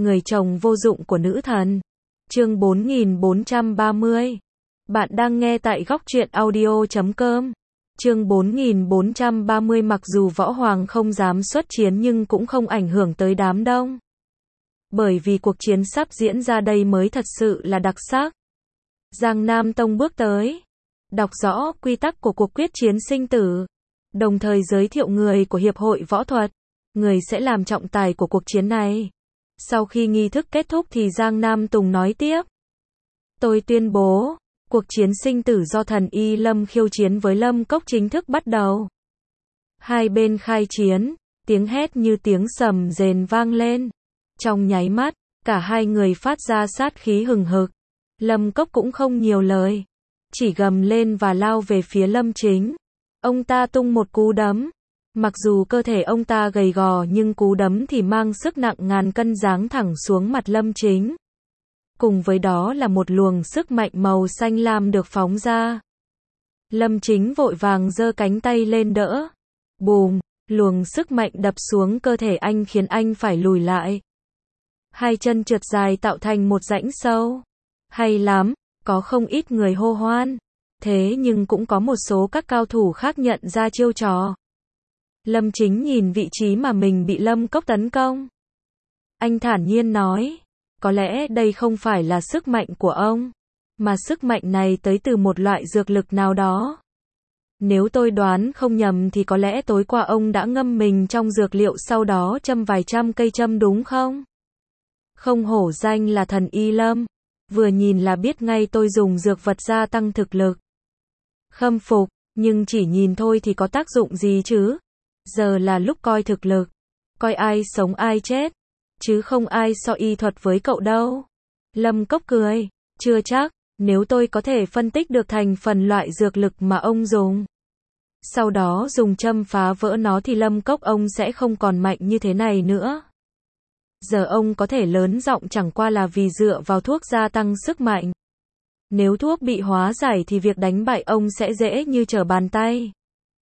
người chồng vô dụng của nữ thần. Chương 4430. Bạn đang nghe tại Góc Truyện Audio.com. Chương 4430. Mặc dù võ hoàng không dám xuất chiến nhưng cũng không ảnh hưởng tới đám đông. Bởi vì cuộc chiến sắp diễn ra đây mới thật sự là đặc sắc. Giang Nam Tông bước tới, đọc rõ quy tắc của cuộc quyết chiến sinh tử, đồng thời giới thiệu người của Hiệp hội Võ thuật, người sẽ làm trọng tài của cuộc chiến này. Sau khi nghi thức kết thúc thì Giang Nam Tùng nói tiếp. Tôi tuyên bố, cuộc chiến sinh tử do thần Y Lâm khiêu chiến với Lâm Cốc chính thức bắt đầu. Hai bên khai chiến, tiếng hét như tiếng sầm rền vang lên. Trong nháy mắt, cả hai người phát ra sát khí hừng hực. Lâm Cốc cũng không nhiều lời, chỉ gầm lên và lao về phía Lâm Chính. Ông ta tung một cú đấm. Mặc dù cơ thể ông ta gầy gò nhưng cú đấm thì mang sức nặng ngàn cân giáng thẳng xuống mặt Lâm Chính. Cùng với đó là một luồng sức mạnh màu xanh lam được phóng ra. Lâm Chính vội vàng giơ cánh tay lên đỡ. Bùm, luồng sức mạnh đập xuống cơ thể anh khiến anh phải lùi lại. Hai chân trượt dài tạo thành một rãnh sâu. Hay lắm, có không ít người hô hoan. Thế nhưng cũng có một số các cao thủ khác nhận ra chiêu trò. Lâm Chính nhìn vị trí mà mình bị Lâm Cốc tấn công. Anh thản nhiên nói, có lẽ đây không phải là sức mạnh của ông, mà sức mạnh này tới từ một loại dược lực nào đó. Nếu tôi đoán không nhầm thì có lẽ tối qua ông đã ngâm mình trong dược liệu sau đó châm vài trăm cây châm đúng không? Không hổ danh là thần Y Lâm, vừa nhìn là biết ngay tôi dùng dược vật gia tăng thực lực. Khâm phục, nhưng chỉ nhìn thôi thì có tác dụng gì chứ? Giờ là lúc coi thực lực, coi ai sống ai chết, chứ không ai so y thuật với cậu đâu. Lâm Cốc cười, chưa chắc, nếu tôi có thể phân tích được thành phần loại dược lực mà ông dùng, sau đó dùng châm phá vỡ nó thì Lâm Cốc ông sẽ không còn mạnh như thế này nữa. Giờ ông có thể lớn giọng chẳng qua là vì dựa vào thuốc gia tăng sức mạnh. Nếu thuốc bị hóa giải thì việc đánh bại ông sẽ dễ như trở bàn tay.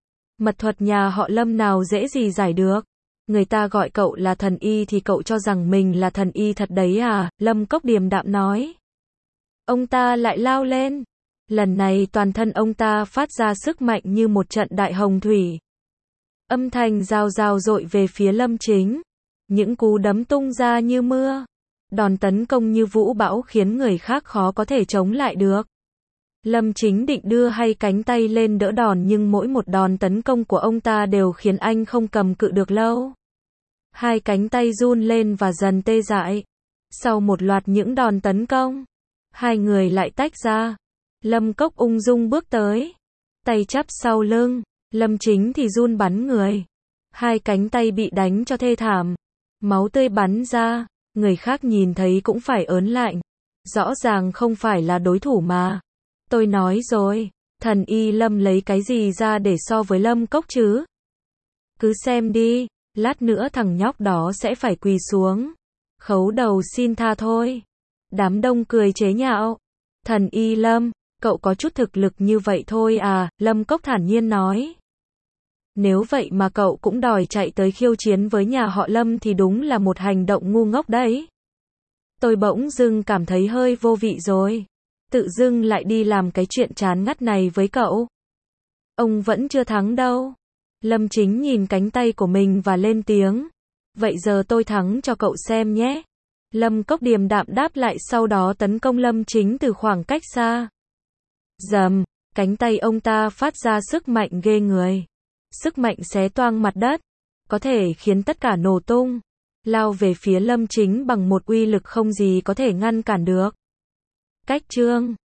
Mật thuật nhà họ Lâm nào dễ gì giải được. Người ta gọi cậu là thần y thì cậu cho rằng mình là thần y thật đấy à? Lâm Cốc điềm đạm nói. Ông ta lại lao lên. Lần này toàn thân ông ta phát ra sức mạnh như một trận đại hồng thủy. Âm thanh rào rào dội về phía Lâm Chính. Những cú đấm tung ra như mưa. Đòn tấn công như vũ bão khiến người khác khó có thể chống lại được. Lâm Chính định đưa hai cánh tay lên đỡ đòn nhưng mỗi một đòn tấn công của ông ta đều khiến anh không cầm cự được lâu. Hai cánh tay run lên và dần tê dại. Sau một loạt những đòn tấn công, hai người lại tách ra. Lâm Cốc ung dung bước tới, tay chắp sau lưng. Lâm Chính thì run bắn người. Hai cánh tay bị đánh cho thê thảm. Máu tươi bắn ra, người khác nhìn thấy cũng phải ớn lạnh. Rõ ràng không phải là đối thủ mà. Tôi nói rồi, thần Y Lâm lấy cái gì ra để so với Lâm Cốc chứ? Cứ xem đi, lát nữa thằng nhóc đó sẽ phải quỳ xuống, khấu đầu xin tha thôi. Đám đông cười chế nhạo. Thần Y Lâm, cậu có chút thực lực như vậy thôi à? Lâm Cốc thản nhiên nói. Nếu vậy mà cậu cũng đòi chạy tới khiêu chiến với nhà họ Lâm thì đúng là một hành động ngu ngốc đấy. Tôi bỗng dưng cảm thấy hơi vô vị rồi. Tự dưng lại đi làm cái chuyện chán ngắt này với cậu. Ông vẫn chưa thắng đâu. Lâm Chính nhìn cánh tay của mình và lên tiếng. Vậy giờ tôi thắng cho cậu xem nhé. Lâm Cốc điềm đạm đáp lại sau đó tấn công Lâm Chính từ khoảng cách xa. Rầm, cánh tay ông ta phát ra sức mạnh ghê người. Sức mạnh xé toang mặt đất, có thể khiến tất cả nổ tung. Lao về phía Lâm Chính bằng một uy lực không gì có thể ngăn cản được. Cách chương